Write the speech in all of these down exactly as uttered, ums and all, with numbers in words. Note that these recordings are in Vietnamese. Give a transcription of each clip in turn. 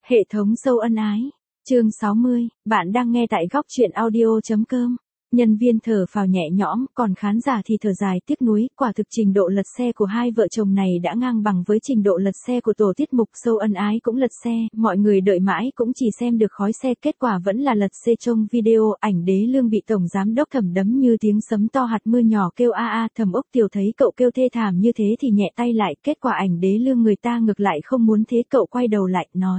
Hệ thống sâu ân ái. Chương sáu mươi, bạn đang nghe tại góc truyện audio chấm com. Nhân viên thở phào nhẹ nhõm, còn khán giả thì thở dài tiếc nuối, quả thực trình độ lật xe của hai vợ chồng này đã ngang bằng với trình độ lật xe của tổ tiết mục sâu ân ái cũng lật xe, mọi người đợi mãi cũng chỉ xem được khói xe, kết quả vẫn là lật xe. Trong video, Ảnh Đế Lương bị tổng giám đốc Thẩm đấm như tiếng sấm to hạt mưa nhỏ kêu a a, Thẩm Ốc Tiểu thấy cậu kêu thê thảm như thế thì nhẹ tay lại, kết quả Ảnh Đế Lương người ta ngược lại không muốn thế, cậu quay đầu lại, nói.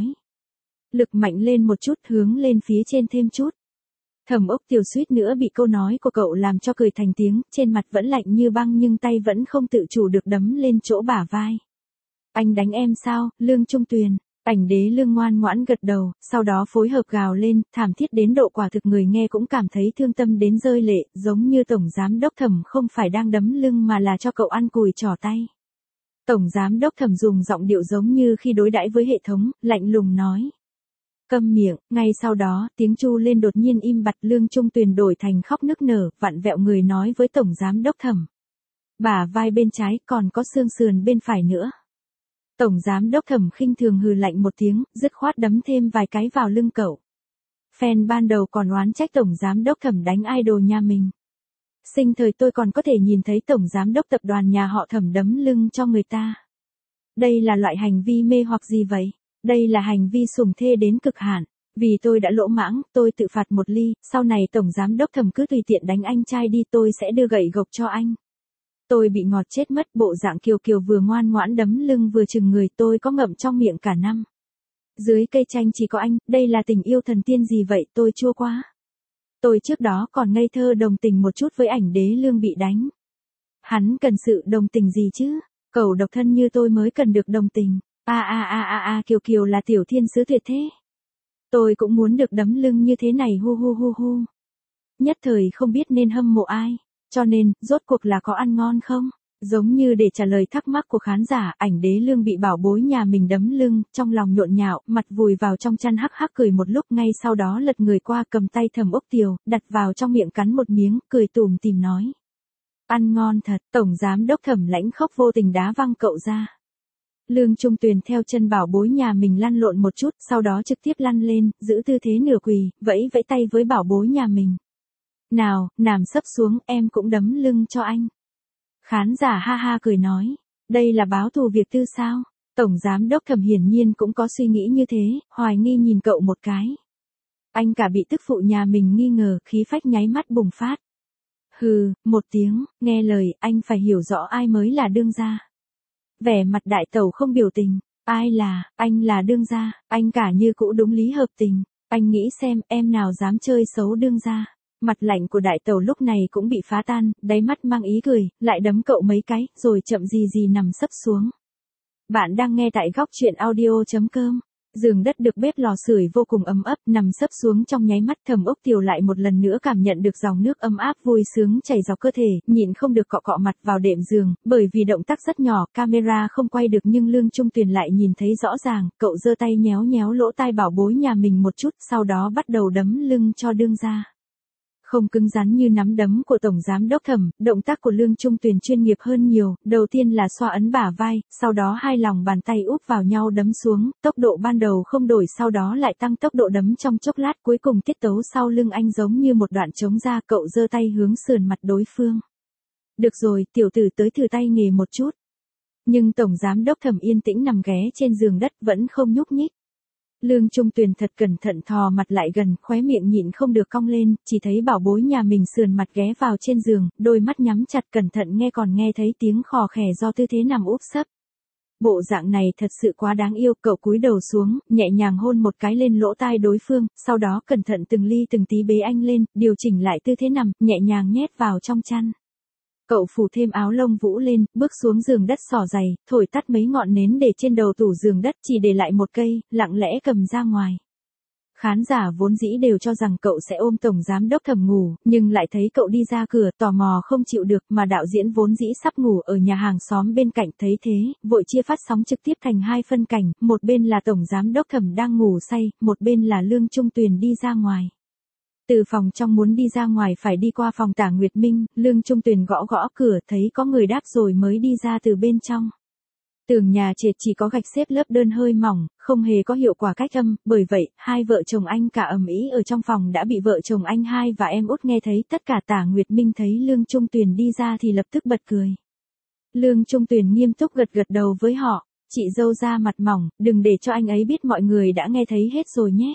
Lực mạnh lên một chút, hướng lên phía trên thêm chút. Thẩm Ốc Tiểu suýt nữa bị câu nói của cậu làm cho cười thành tiếng, trên mặt vẫn lạnh như băng nhưng tay vẫn không tự chủ được đấm lên chỗ bả vai. Anh đánh em sao, Lương Trung Tuyền? Ảnh Đế Lương ngoan ngoãn gật đầu, sau đó phối hợp gào lên, thảm thiết đến độ quả thực người nghe cũng cảm thấy thương tâm đến rơi lệ, giống như tổng giám đốc Thẩm không phải đang đấm lưng mà là cho cậu ăn cùi trỏ tay. Tổng giám đốc Thẩm dùng giọng điệu giống như khi đối đãi với hệ thống, lạnh lùng nói. Câm miệng, ngay sau đó, tiếng chu lên đột nhiên im bặt, Lương Trung Tuyền đổi thành khóc nức nở, vặn vẹo người nói với tổng giám đốc Thẩm. Bả vai bên trái, còn có xương sườn bên phải nữa. Tổng giám đốc Thẩm khinh thường hừ lạnh một tiếng, dứt khoát đấm thêm vài cái vào lưng cậu. Fan ban đầu còn oán trách tổng giám đốc Thẩm đánh idol nhà mình. Sinh thời tôi còn có thể nhìn thấy tổng giám đốc tập đoàn nhà họ Thẩm đấm lưng cho người ta. Đây là loại hành vi mê hoặc gì vậy? Đây là hành vi sủng thê đến cực hạn. Vì tôi đã lỗ mãng, tôi tự phạt một ly, sau này tổng giám đốc Thẩm cứ tùy tiện đánh anh trai đi, tôi sẽ đưa gậy gộc cho anh. Tôi bị ngọt chết mất, bộ dạng kiều kiều vừa ngoan ngoãn đấm lưng vừa chừng người, tôi có ngậm trong miệng cả năm. Dưới cây chanh chỉ có anh, đây là tình yêu thần tiên gì vậy, tôi chua quá. Tôi trước đó còn ngây thơ đồng tình một chút với Ảnh Đế Lương bị đánh. Hắn cần sự đồng tình gì chứ, cẩu độc thân như tôi mới cần được đồng tình. A a a a a, Kiều Kiều là tiểu thiên sứ tuyệt thế. Tôi cũng muốn được đấm lưng như thế này, hu hu hu hu. Nhất thời không biết nên hâm mộ ai, cho nên, rốt cuộc là có ăn ngon không? Giống như để trả lời thắc mắc của khán giả, Ảnh Đế Lương bị bảo bối nhà mình đấm lưng, trong lòng nhộn nhạo, mặt vùi vào trong chăn hắc hắc cười một lúc, ngay sau đó lật người qua cầm tay Thẩm Ốc Tiểu, đặt vào trong miệng cắn một miếng, cười tủm tỉm nói. Ăn ngon thật, tổng giám đốc Thẩm lãnh khốc vô tình đá văng cậu ra. Lương Trung Tuyền theo chân bảo bối nhà mình lăn lộn một chút, sau đó trực tiếp lăn lên, giữ tư thế nửa quỳ, vẫy vẫy tay với bảo bối nhà mình. Nào, nằm sấp xuống, em cũng đấm lưng cho anh. Khán giả ha ha cười nói, đây là báo thù việc tư sao? Tổng giám đốc Thẩm hiển nhiên cũng có suy nghĩ như thế, hoài nghi nhìn cậu một cái. Anh cả bị tức phụ nhà mình nghi ngờ, khí phách nháy mắt bùng phát. Hừ, một tiếng, nghe lời, anh phải hiểu rõ ai mới là đương gia. Vẻ mặt đại tẩu không biểu tình, ai là, anh là đương gia, anh cả như cũ đúng lý hợp tình, anh nghĩ xem em nào dám chơi xấu đương gia. Mặt lạnh của đại tẩu lúc này cũng bị phá tan, đáy mắt mang ý cười, lại đấm cậu mấy cái, rồi chậm gì gì nằm sấp xuống. Bạn đang nghe tại góc truyện audio chấm com. Giường đất được bếp lò sưởi vô cùng ấm ấp, nằm sấp xuống trong nháy mắt Thẩm Ốc Tiểu lại một lần nữa cảm nhận được dòng nước ấm áp vui sướng chảy dọc cơ thể, nhịn không được cọ cọ mặt vào đệm giường, bởi vì động tác rất nhỏ, camera không quay được nhưng Lương Trung Tuyền lại nhìn thấy rõ ràng, cậu giơ tay nhéo nhéo lỗ tai bảo bối nhà mình một chút, sau đó bắt đầu đấm lưng cho đương gia. Không cứng rắn như nắm đấm của tổng giám đốc Thẩm, động tác của Lương Trung Tuyền chuyên nghiệp hơn nhiều, đầu tiên là xoa ấn bả vai, sau đó hai lòng bàn tay úp vào nhau đấm xuống, tốc độ ban đầu không đổi sau đó lại tăng tốc độ đấm trong chốc lát, cuối cùng tiết tấu sau lưng anh giống như một đoạn trống ra, cậu giơ tay hướng sườn mặt đối phương. Được rồi, tiểu tử tới thử tay nghề một chút. Nhưng tổng giám đốc Thẩm yên tĩnh nằm ghé trên giường đất vẫn không nhúc nhích. Lương Trung Tuyền thật cẩn thận thò mặt lại gần, khóe miệng nhịn không được cong lên, chỉ thấy bảo bối nhà mình sườn mặt ghé vào trên giường, đôi mắt nhắm chặt cẩn thận nghe còn nghe thấy tiếng khò khè do tư thế nằm úp sấp. Bộ dạng này thật sự quá đáng yêu, cậu cúi đầu xuống, nhẹ nhàng hôn một cái lên lỗ tai đối phương, sau đó cẩn thận từng ly từng tí bế anh lên, điều chỉnh lại tư thế nằm, nhẹ nhàng nhét vào trong chăn. Cậu phủ thêm áo lông vũ lên, bước xuống giường đất xỏ giày, thổi tắt mấy ngọn nến để trên đầu tủ giường đất, chỉ để lại một cây, lặng lẽ cầm ra ngoài. Khán giả vốn dĩ đều cho rằng cậu sẽ ôm tổng giám đốc Thẩm ngủ, nhưng lại thấy cậu đi ra cửa, tò mò không chịu được, mà đạo diễn vốn dĩ sắp ngủ ở nhà hàng xóm bên cạnh thấy thế, vội chia phát sóng trực tiếp thành hai phân cảnh, một bên là tổng giám đốc Thẩm đang ngủ say, một bên là Lương Trung Tuyền đi ra ngoài. Từ phòng trong muốn đi ra ngoài phải đi qua phòng Tả Nguyệt Minh, Lương Trung Tuyền gõ gõ cửa thấy có người đáp rồi mới đi ra từ bên trong. Tường nhà trệt chỉ có gạch xếp lớp đơn hơi mỏng, không hề có hiệu quả cách âm, bởi vậy, hai vợ chồng anh cả ầm ĩ ở trong phòng đã bị vợ chồng anh hai và em út nghe thấy. Tất cả Tả Nguyệt Minh thấy Lương Trung Tuyền đi ra thì lập tức bật cười. Lương Trung Tuyền nghiêm túc gật gật đầu với họ, chị dâu ra mặt mỏng, đừng để cho anh ấy biết mọi người đã nghe thấy hết rồi nhé.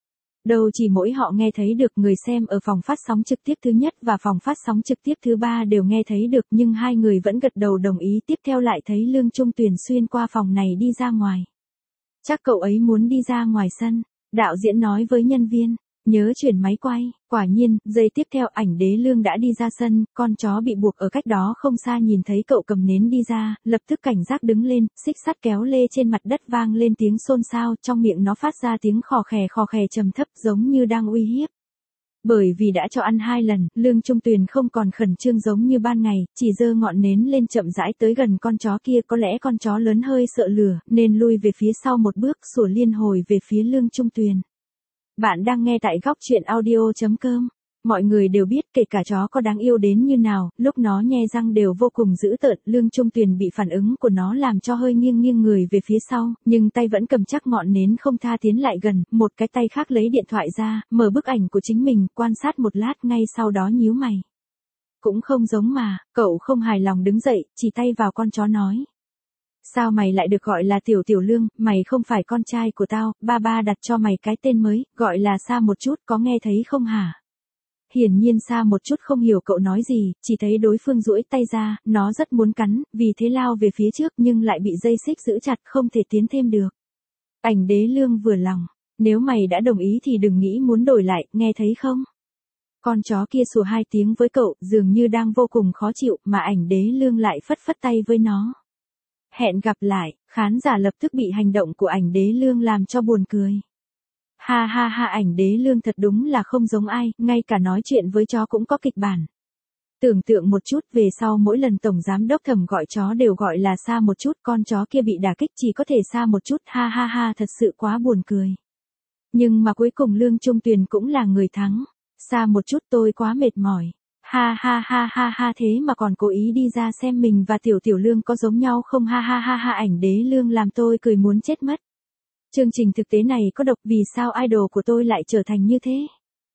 Đâu chỉ mỗi họ nghe thấy được, người xem ở phòng phát sóng trực tiếp thứ nhất và phòng phát sóng trực tiếp thứ ba đều nghe thấy được, nhưng hai người vẫn gật đầu đồng ý. Tiếp theo lại thấy Lương Trung Tuyền xuyên qua phòng này đi ra ngoài. Chắc cậu ấy muốn đi ra ngoài sân, đạo diễn nói với nhân viên, nhớ chuyển máy quay. Quả nhiên, giây tiếp theo ảnh đế Lương đã đi ra sân, con chó bị buộc ở cách đó không xa nhìn thấy cậu cầm nến đi ra, lập tức cảnh giác đứng lên, xích sắt kéo lê trên mặt đất vang lên tiếng xôn xao, trong miệng nó phát ra tiếng khò khè khò khè trầm thấp giống như đang uy hiếp. Bởi vì đã cho ăn hai lần, Lương Trung Tuyền không còn khẩn trương giống như ban ngày, chỉ giơ ngọn nến lên chậm rãi tới gần con chó kia. Có lẽ con chó lớn hơi sợ lửa, nên lui về phía sau một bước, sủa liên hồi về phía Lương Trung Tuyền. Bạn đang nghe tại góc truyện audio chấm com. Mọi người đều biết kể cả chó có đáng yêu đến như nào, lúc nó nhe răng đều vô cùng dữ tợn. Lương Trung Tuyền bị phản ứng của nó làm cho hơi nghiêng nghiêng người về phía sau, nhưng tay vẫn cầm chắc ngọn nến không tha tiến lại gần, một cái tay khác lấy điện thoại ra, mở bức ảnh của chính mình, quan sát một lát ngay sau đó nhíu mày. Cũng không giống mà, cậu không hài lòng đứng dậy, chỉ tay vào con chó nói. Sao mày lại được gọi là Tiểu Tiểu Lương, mày không phải con trai của tao, ba ba đặt cho mày cái tên mới, gọi là Sa một chút, có nghe thấy không hả? Hiển nhiên Sa một chút không hiểu cậu nói gì, chỉ thấy đối phương duỗi tay ra, nó rất muốn cắn, vì thế lao về phía trước nhưng lại bị dây xích giữ chặt, không thể tiến thêm được. Ảnh đế Lương vừa lòng, nếu mày đã đồng ý thì đừng nghĩ muốn đổi lại, nghe thấy không? Con chó kia sủa hai tiếng với cậu, dường như đang vô cùng khó chịu, mà ảnh đế Lương lại phất phất tay với nó. Hẹn gặp lại, khán giả lập tức bị hành động của ảnh đế Lương làm cho buồn cười. Ha ha ha, ảnh đế Lương thật đúng là không giống ai, ngay cả nói chuyện với chó cũng có kịch bản. Tưởng tượng một chút, về sau mỗi lần tổng giám đốc Thẩm gọi chó đều gọi là Sa một chút, con chó kia bị đả kích chỉ có thể Sa một chút, ha ha ha, thật sự quá buồn cười. Nhưng mà cuối cùng Lương Trung Tuyền cũng là người thắng. Sa một chút, tôi quá mệt mỏi. Ha ha ha ha ha, thế mà còn cố ý đi ra xem mình và Tiểu Tiểu Lương có giống nhau không, ha ha ha ha, ảnh đế Lương làm tôi cười muốn chết mất. Chương trình thực tế này có độc, vì sao idol của tôi lại trở thành như thế?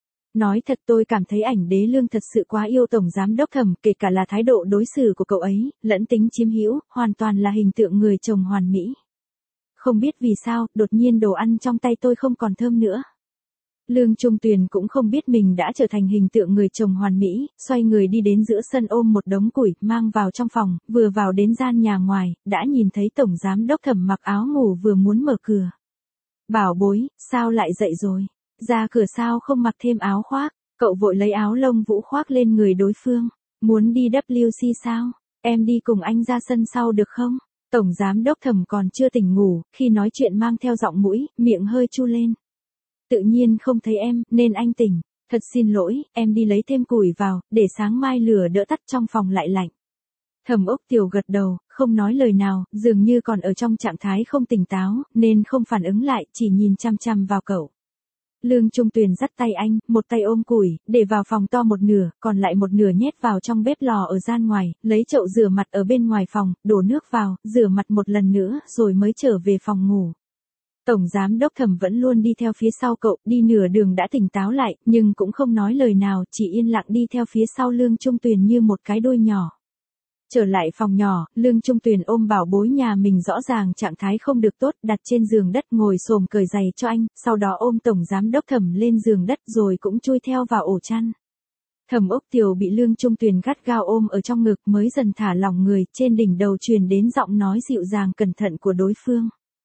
Nói thật, tôi cảm thấy ảnh đế Lương thật sự quá yêu tổng giám đốc Thẩm, kể cả là thái độ đối xử của cậu ấy, lẫn tính chiếm hữu, hoàn toàn là hình tượng người chồng hoàn mỹ. Không biết vì sao, đột nhiên đồ ăn trong tay tôi không còn thơm nữa. Lương Trung Tuyền cũng không biết mình đã trở thành hình tượng người chồng hoàn mỹ, xoay người đi đến giữa sân ôm một đống củi, mang vào trong phòng, vừa vào đến gian nhà ngoài, đã nhìn thấy tổng giám đốc Thẩm mặc áo ngủ vừa muốn mở cửa. Bảo bối, sao lại dậy rồi? Ra cửa sao không mặc thêm áo khoác? Cậu vội lấy áo lông vũ khoác lên người đối phương. Muốn đi W C sao? Em đi cùng anh ra sân sau được không? Tổng giám đốc Thẩm còn chưa tỉnh ngủ, khi nói chuyện mang theo giọng mũi, miệng hơi chu lên. Tự nhiên không thấy em, nên anh tỉnh. Thật xin lỗi, em đi lấy thêm củi vào, để sáng mai lửa đỡ tắt trong phòng lại lạnh. Thẩm Ốc Tiểu gật đầu, không nói lời nào, dường như còn ở trong trạng thái không tỉnh táo, nên không phản ứng lại, chỉ nhìn chăm chăm vào cậu. Lương Trung Tuyền dắt tay anh, một tay ôm củi, để vào phòng to một nửa, còn lại một nửa nhét vào trong bếp lò ở gian ngoài, lấy chậu rửa mặt ở bên ngoài phòng, đổ nước vào, rửa mặt một lần nữa, rồi mới trở về phòng ngủ. Tổng giám đốc Thẩm vẫn luôn đi theo phía sau cậu, đi nửa đường đã tỉnh táo lại, nhưng cũng không nói lời nào, chỉ yên lặng đi theo phía sau Lương Trung Tuyền như một cái đuôi nhỏ. Trở lại phòng nhỏ, Lương Trung Tuyền ôm bảo bối nhà mình rõ ràng trạng thái không được tốt, đặt trên giường đất ngồi xổm cởi giày cho anh, sau đó ôm tổng giám đốc Thẩm lên giường đất rồi cũng chui theo vào ổ chăn. Thẩm Ốc Tiểu bị Lương Trung Tuyền gắt gao ôm ở trong ngực mới dần thả lỏng người, trên đỉnh đầu truyền đến giọng nói dịu dàng cẩn thận của đối phương.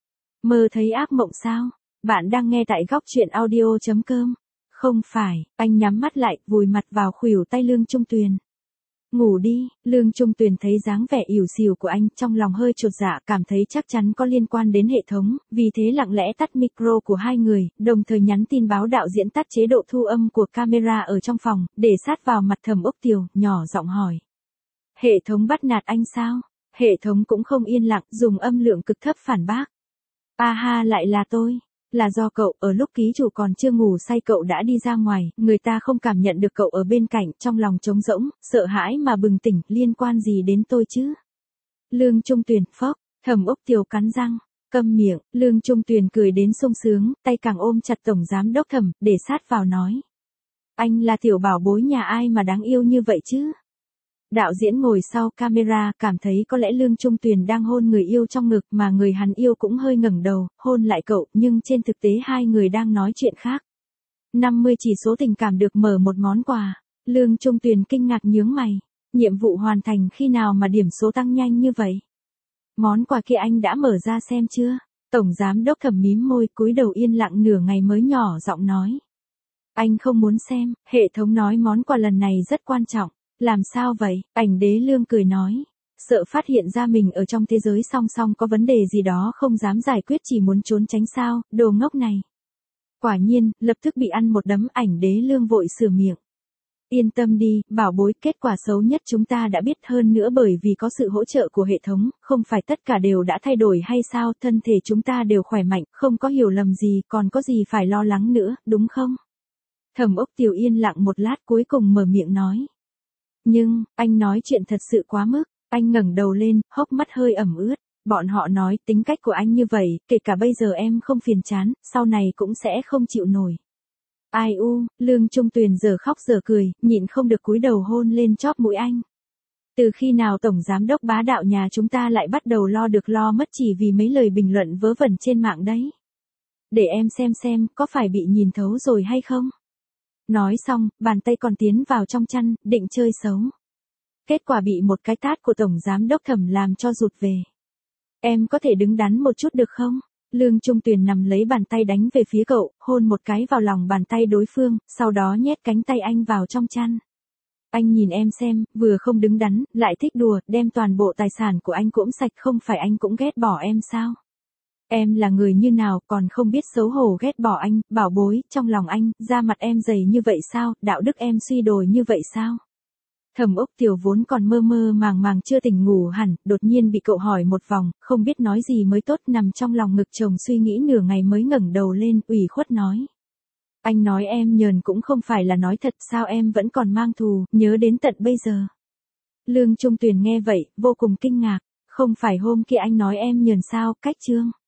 Mơ thấy ác mộng sao? Bạn đang nghe tại góc truyện audio chấm com. Không phải, anh nhắm mắt lại, vùi mặt vào khuỷu tay Lương Trung Tuyền. Ngủ đi, Lương Trung Tuyền thấy dáng vẻ ỉu xìu của anh, trong lòng hơi chột dạ, cảm thấy chắc chắn có liên quan đến hệ thống, vì thế lặng lẽ tắt micro của hai người, đồng thời nhắn tin báo đạo diễn tắt chế độ thu âm của camera ở trong phòng, để sát vào mặt Thẩm Ốc Tiểu, nhỏ giọng hỏi. Hệ thống bắt nạt anh sao? Hệ thống cũng không yên lặng, dùng âm lượng cực thấp phản bác. A ha, lại là tôi. Là do cậu, ở lúc ký chủ còn chưa ngủ say cậu đã đi ra ngoài, người ta không cảm nhận được cậu ở bên cạnh, trong lòng trống rỗng, sợ hãi mà bừng tỉnh, liên quan gì đến tôi chứ? Lương Trung Tuyền, phốc, Thẩm Úc Tiều cắn răng, câm miệng, Lương Trung Tuyền cười đến sung sướng, tay càng ôm chặt tổng giám đốc Thẩm, để sát vào nói. Anh là tiểu bảo bối nhà ai mà đáng yêu như vậy chứ? Đạo diễn ngồi sau camera, cảm thấy có lẽ Lương Trung Tuyền đang hôn người yêu trong ngực mà người hắn yêu cũng hơi ngẩng đầu, hôn lại cậu, nhưng trên thực tế hai người đang nói chuyện khác. năm mươi chỉ số tình cảm được mở một món quà. Lương Trung Tuyền kinh ngạc nhướng mày. Nhiệm vụ hoàn thành khi nào mà điểm số tăng nhanh như vậy? Món quà kia anh đã mở ra xem chưa? Tổng giám đốc Thẩm mím môi, cúi đầu yên lặng nửa ngày mới nhỏ giọng nói. Anh không muốn xem, hệ thống nói món quà lần này rất quan trọng. Làm sao vậy? Ảnh đế Lương cười nói. Sợ phát hiện ra mình ở trong thế giới song song có vấn đề gì đó không dám giải quyết, chỉ muốn trốn tránh sao, đồ ngốc này. Quả nhiên, lập tức bị ăn một đấm. Ảnh đế Lương vội sửa miệng. Yên tâm đi, bảo bối, kết quả xấu nhất chúng ta đã biết, hơn nữa bởi vì có sự hỗ trợ của hệ thống, không phải tất cả đều đã thay đổi hay sao, thân thể chúng ta đều khỏe mạnh, không có hiểu lầm gì, còn có gì phải lo lắng nữa, đúng không? Thẩm Úc Tiều yên lặng một lát cuối cùng mở miệng nói. Nhưng, anh nói chuyện thật sự quá mức. Anh ngẩng đầu lên, hốc mắt hơi ẩm ướt. Bọn họ nói tính cách của anh như vậy, kể cả bây giờ em không phiền chán, sau này cũng sẽ không chịu nổi. Ai u, Lương Trung Tuyền giờ khóc giờ cười, nhịn không được cúi đầu hôn lên chóp mũi anh. Từ khi nào tổng giám đốc bá đạo nhà chúng ta lại bắt đầu lo được lo mất chỉ vì mấy lời bình luận vớ vẩn trên mạng đấy? Để em xem xem, có phải bị nhìn thấu rồi hay không? Nói xong, bàn tay còn tiến vào trong chăn, định chơi xấu. Kết quả bị một cái tát của tổng giám đốc Thẩm làm cho rụt về. Em có thể đứng đắn một chút được không? Lương Trung Tuyền nằm lấy bàn tay đánh về phía cậu, hôn một cái vào lòng bàn tay đối phương, sau đó nhét cánh tay anh vào trong chăn. Anh nhìn em xem, vừa không đứng đắn, lại thích đùa, đem toàn bộ tài sản của anh cũng sạch, không phải anh cũng ghét bỏ em sao? Em là người như nào, còn không biết xấu hổ ghét bỏ anh, bảo bối, trong lòng anh, da mặt em dày như vậy sao, đạo đức em suy đồi như vậy sao? Thẩm Úc Tiều vốn còn mơ mơ màng màng chưa tỉnh ngủ hẳn, đột nhiên bị cậu hỏi một vòng, không biết nói gì mới tốt, nằm trong lòng ngực chồng suy nghĩ nửa ngày mới ngẩng đầu lên, ủy khuất nói. Anh nói em nhờn cũng không phải là nói thật, sao em vẫn còn mang thù, nhớ đến tận bây giờ. Lương Trung Tuyền nghe vậy, vô cùng kinh ngạc, không phải hôm kia anh nói em nhờn sao, cách chương.